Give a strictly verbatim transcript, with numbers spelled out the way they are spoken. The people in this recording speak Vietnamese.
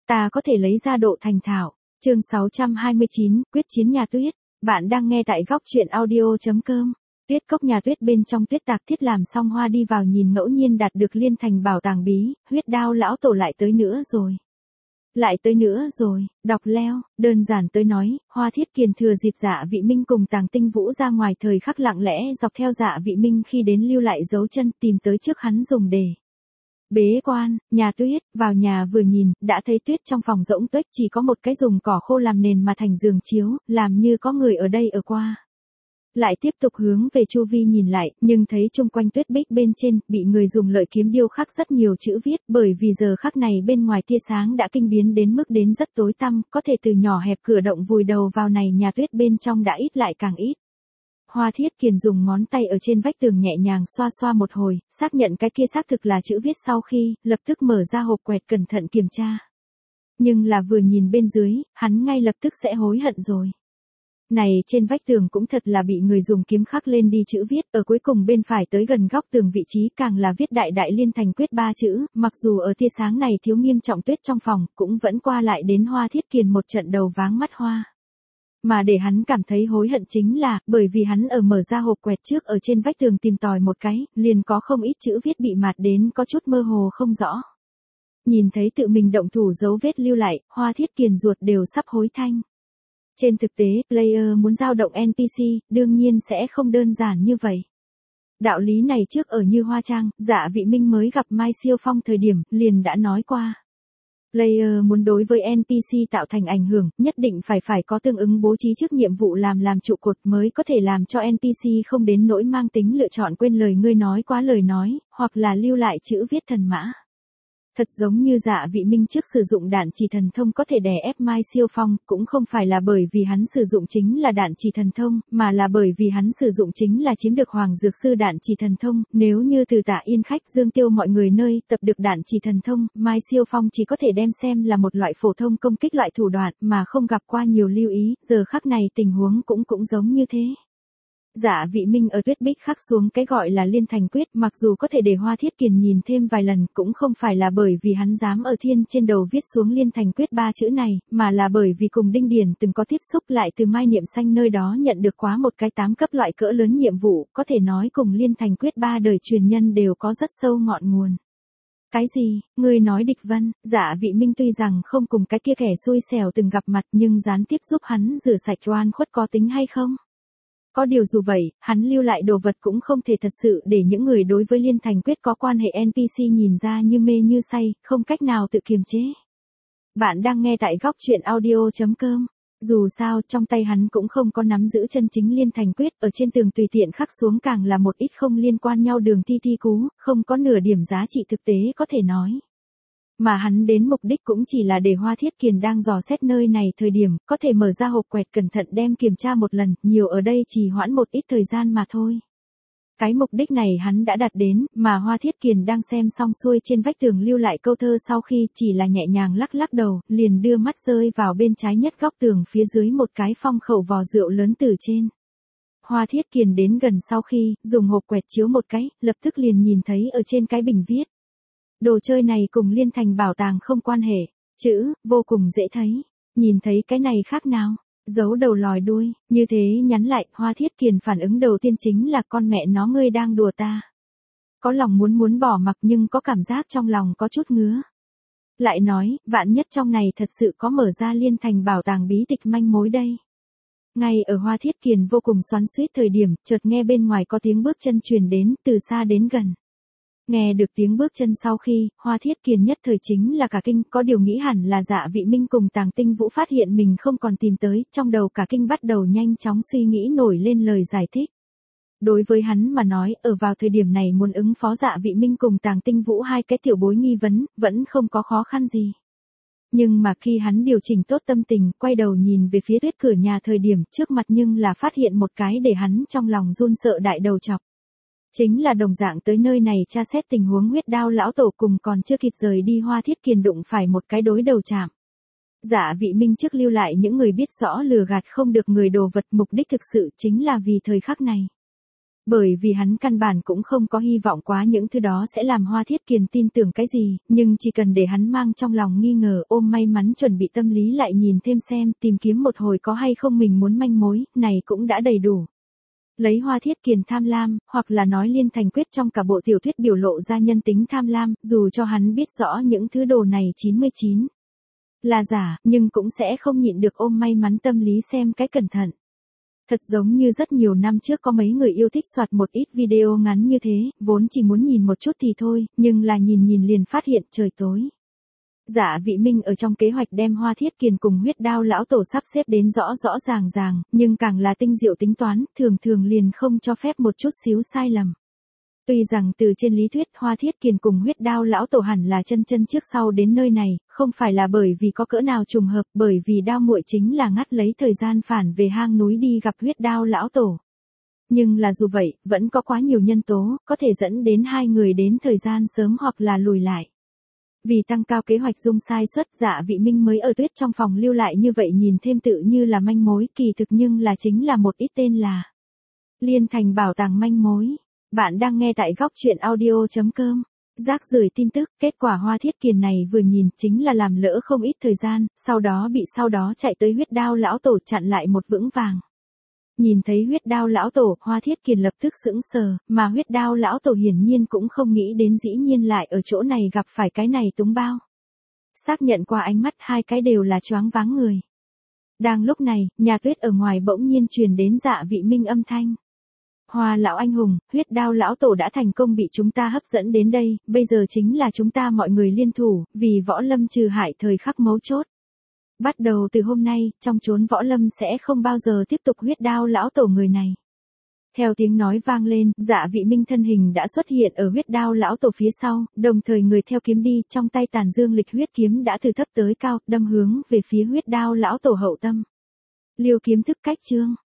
ta có thể lấy ra độ thành thạo. Chương sáu trăm hai mươi chín, quyết chiến nhà tuyết. Bạn đang nghe tại góc truyện audio chấm com. Tuyết cốc nhà tuyết bên trong Tuyết Tạc Thiết làm xong hoa đi vào nhìn ngẫu nhiên đạt được liên thành bảo tàng bí, huyết đao lão tổ lại tới nữa rồi. Lại tới nữa rồi, đọc leo, đơn giản tới nói, Hoa Thiết Kiền thừa dịp Dạ Vị Minh cùng Tàng Tinh Vũ ra ngoài thời khắc lặng lẽ dọc theo Dạ Vị Minh khi đến lưu lại dấu chân tìm tới trước hắn dùng để bế quan, nhà tuyết, vào nhà vừa nhìn, đã thấy tuyết trong phòng rỗng tuếch chỉ có một cái dùng cỏ khô làm nền mà thành giường chiếu, làm như có người ở đây ở qua. Lại tiếp tục hướng về chu vi nhìn lại, nhưng thấy chung quanh tuyết bích bên trên, bị người dùng lợi kiếm điêu khắc rất nhiều chữ viết, bởi vì giờ khắc này bên ngoài tia sáng đã kinh biến đến mức đến rất tối tăm, có thể từ nhỏ hẹp cửa động vùi đầu vào này nhà tuyết bên trong đã ít lại càng ít. Hoa Thiết Kiền dùng ngón tay ở trên vách tường nhẹ nhàng xoa xoa một hồi, xác nhận cái kia xác thực là chữ viết sau khi, lập tức mở ra hộp quẹt cẩn thận kiểm tra. Nhưng là vừa nhìn bên dưới, hắn ngay lập tức sẽ hối hận rồi. Này trên vách tường cũng thật là bị người dùng kiếm khắc lên đi chữ viết, ở cuối cùng bên phải tới gần góc tường vị trí càng là viết đại đại liên thành quyết ba chữ, mặc dù ở tia sáng này thiếu nghiêm trọng tuyết trong phòng, cũng vẫn qua lại đến Hoa Thiết Kiền một trận đầu váng mắt hoa. Mà để hắn cảm thấy hối hận chính là, bởi vì hắn ở mở ra hộp quẹt trước ở trên vách tường tìm tòi một cái, liền có không ít chữ viết bị mạt đến có chút mơ hồ không rõ. Nhìn thấy tự mình động thủ dấu vết lưu lại, Hoa Thiết Kiền ruột đều sắp hối thanh. Trên thực tế, player muốn giao động en pê xê, đương nhiên sẽ không đơn giản như vậy. Đạo lý này trước ở Như Hoa Trang, Dạ Vị Minh mới gặp Mai Siêu Phong thời điểm, liền đã nói qua. Player muốn đối với en pê xê tạo thành ảnh hưởng, nhất định phải phải có tương ứng bố trí trước nhiệm vụ làm làm trụ cột mới có thể làm cho en pê xê không đến nỗi mang tính lựa chọn quên lời ngươi nói quá lời nói, hoặc là lưu lại chữ viết thần mã. Thật giống như Dạ Vị Minh trước sử dụng đạn chỉ thần thông có thể đè ép Mai Siêu Phong, cũng không phải là bởi vì hắn sử dụng chính là đạn chỉ thần thông, mà là bởi vì hắn sử dụng chính là chiếm được Hoàng Dược Sư đạn chỉ thần thông, nếu như từ Tạ Yên Khách Dương Tiêu mọi người nơi tập được đạn chỉ thần thông, Mai Siêu Phong chỉ có thể đem xem là một loại phổ thông công kích loại thủ đoạn, mà không gặp qua nhiều lưu ý, giờ khắc này tình huống cũng cũng giống như thế. Dạ Vị Minh ở tuyết bích khắc xuống cái gọi là liên thành quyết, mặc dù có thể để Hoa Thiết Kiền nhìn thêm vài lần, cũng không phải là bởi vì hắn dám ở thiên trên đầu viết xuống liên thành quyết ba chữ này, mà là bởi vì cùng Đinh Điển từng có tiếp xúc lại từ Mai Niệm Xanh nơi đó nhận được quá một cái tám cấp loại cỡ lớn nhiệm vụ, có thể nói cùng liên thành quyết ba đời truyền nhân đều có rất sâu ngọn nguồn. Cái gì, ngươi nói Địch Vân? Dạ Vị Minh tuy rằng không cùng cái kia kẻ xui xẻo từng gặp mặt nhưng gián tiếp giúp hắn rửa sạch oan khuất có tính hay không? Có điều dù vậy, hắn lưu lại đồ vật cũng không thể thật sự để những người đối với liên thành quyết có quan hệ en pê xê nhìn ra như mê như say, không cách nào tự kiềm chế. Bạn đang nghe tại góc truyện audio chấm com. Dù sao, trong tay hắn cũng không có nắm giữ chân chính liên thành quyết, ở trên tường tùy tiện khắc xuống càng là một ít không liên quan nhau đường thi thi cú, không có nửa điểm giá trị thực tế có thể nói. Mà hắn đến mục đích cũng chỉ là để Hoa Thiết Kiền đang dò xét nơi này thời điểm, có thể mở ra hộp quẹt cẩn thận đem kiểm tra một lần, nhiều ở đây chỉ hoãn một ít thời gian mà thôi. Cái mục đích này hắn đã đạt đến, mà Hoa Thiết Kiền đang xem xong xuôi trên vách tường lưu lại câu thơ sau khi chỉ là nhẹ nhàng lắc lắc đầu, liền đưa mắt rơi vào bên trái nhất góc tường phía dưới một cái phong khẩu vò rượu lớn từ trên. Hoa Thiết Kiền đến gần sau khi, dùng hộp quẹt chiếu một cái, lập tức liền nhìn thấy ở trên cái bình viết. Đồ chơi này cùng liên thành bảo tàng không quan hệ, chữ, vô cùng dễ thấy, nhìn thấy cái này khác nào, giấu đầu lòi đuôi, như thế nhắn lại, Hoa Thiết Kiền phản ứng đầu tiên chính là con mẹ nó ngươi đang đùa ta. Có lòng muốn muốn bỏ mặc nhưng có cảm giác trong lòng có chút ngứa. Lại nói, vạn nhất trong này thật sự có mở ra liên thành bảo tàng bí tịch manh mối đây. Ngay ở Hoa Thiết Kiền vô cùng xoắn xuýt thời điểm, chợt nghe bên ngoài có tiếng bước chân truyền đến, từ xa đến gần. Nghe được tiếng bước chân sau khi, Hoa Thiết Kiền nhất thời chính là cả kinh, có điều nghĩ hẳn là Dạ Vị Minh cùng Tàng Tinh Vũ phát hiện mình không còn tìm tới, trong đầu cả kinh bắt đầu nhanh chóng suy nghĩ nổi lên lời giải thích. Đối với hắn mà nói, ở vào thời điểm này muốn ứng phó Dạ Vị Minh cùng Tàng Tinh Vũ hai cái tiểu bối nghi vấn, vẫn không có khó khăn gì. Nhưng mà khi hắn điều chỉnh tốt tâm tình, quay đầu nhìn về phía tuyết cửa nhà thời điểm trước mặt nhưng là phát hiện một cái để hắn trong lòng run sợ đại đầu chọc. Chính là đồng dạng tới nơi này tra xét tình huống huyết đao lão tổ cùng còn chưa kịp rời đi Hoa Thiết Kiền đụng phải một cái đối đầu chạm. Dạ Vị Minh trước lưu lại những người biết rõ lừa gạt không được người đồ vật mục đích thực sự chính là vì thời khắc này. Bởi vì hắn căn bản cũng không có hy vọng quá những thứ đó sẽ làm Hoa Thiết Kiền tin tưởng cái gì, nhưng chỉ cần để hắn mang trong lòng nghi ngờ ôm may mắn chuẩn bị tâm lý lại nhìn thêm xem, tìm kiếm một hồi có hay không mình muốn manh mối, này cũng đã đầy đủ. Lấy Hoa Thiết Kiền tham lam, hoặc là nói Liên Thành Quyết trong cả bộ tiểu thuyết biểu lộ ra nhân tính tham lam, dù cho hắn biết rõ những thứ đồ này chín mươi chín là giả, nhưng cũng sẽ không nhịn được ôm may mắn tâm lý xem cái cẩn thận. Thật giống như rất nhiều năm trước có mấy người yêu thích soạt một ít video ngắn như thế, vốn chỉ muốn nhìn một chút thì thôi, nhưng là nhìn nhìn liền phát hiện trời tối. Dạ Vị Minh ở trong kế hoạch đem Hoa Thiết Kiền cùng Huyết Đao lão tổ sắp xếp đến rõ rõ ràng ràng, nhưng càng là tinh diệu tính toán, thường thường liền không cho phép một chút xíu sai lầm. Tuy rằng từ trên lý thuyết Hoa Thiết Kiền cùng Huyết Đao lão tổ hẳn là chân chân trước sau đến nơi này, không phải là bởi vì có cỡ nào trùng hợp, bởi vì Đao muội chính là ngắt lấy thời gian phản về hang núi đi gặp Huyết Đao lão tổ. Nhưng là dù vậy, vẫn có quá nhiều nhân tố, có thể dẫn đến hai người đến thời gian sớm hoặc là lùi lại. Vì tăng cao kế hoạch dung sai suất, Dạ Vị Minh mới ở tuyết trong phòng lưu lại như vậy nhìn thêm tự như là manh mối, kỳ thực nhưng là chính là một ít tên là Liên Thành bảo tàng manh mối. Bạn đang nghe tại góc truyện audio chấm com. Rác rưởi tin tức, kết quả Hoa Thiết Kiền này vừa nhìn chính là làm lỡ không ít thời gian, sau đó bị sau đó chạy tới Huyết Đao lão tổ chặn lại một vững vàng. Nhìn thấy Huyết Đao lão tổ, Hoa Thiết Kiền lập tức sững sờ, mà Huyết Đao lão tổ hiển nhiên cũng không nghĩ đến dĩ nhiên lại ở chỗ này gặp phải cái này túng bao. Xác nhận qua ánh mắt hai cái đều là choáng váng người. Đang lúc này, nhà tuyết ở ngoài bỗng nhiên truyền đến Dạ Vị Minh âm thanh. Hoa lão anh hùng, Huyết Đao lão tổ đã thành công bị chúng ta hấp dẫn đến đây, bây giờ chính là chúng ta mọi người liên thủ, vì võ lâm trừ hại thời khắc mấu chốt. Bắt đầu từ hôm nay, trong chốn võ lâm sẽ không bao giờ tiếp tục Huyết Đao lão tổ người này. Theo tiếng nói vang lên, Dạ Vị Minh thân hình đã xuất hiện ở Huyết Đao lão tổ phía sau, đồng thời người theo kiếm đi, trong tay Tàn Dương Lịch huyết kiếm đã từ thấp tới cao, đâm hướng về phía Huyết Đao lão tổ hậu tâm. Liêu kiếm thức cách chương.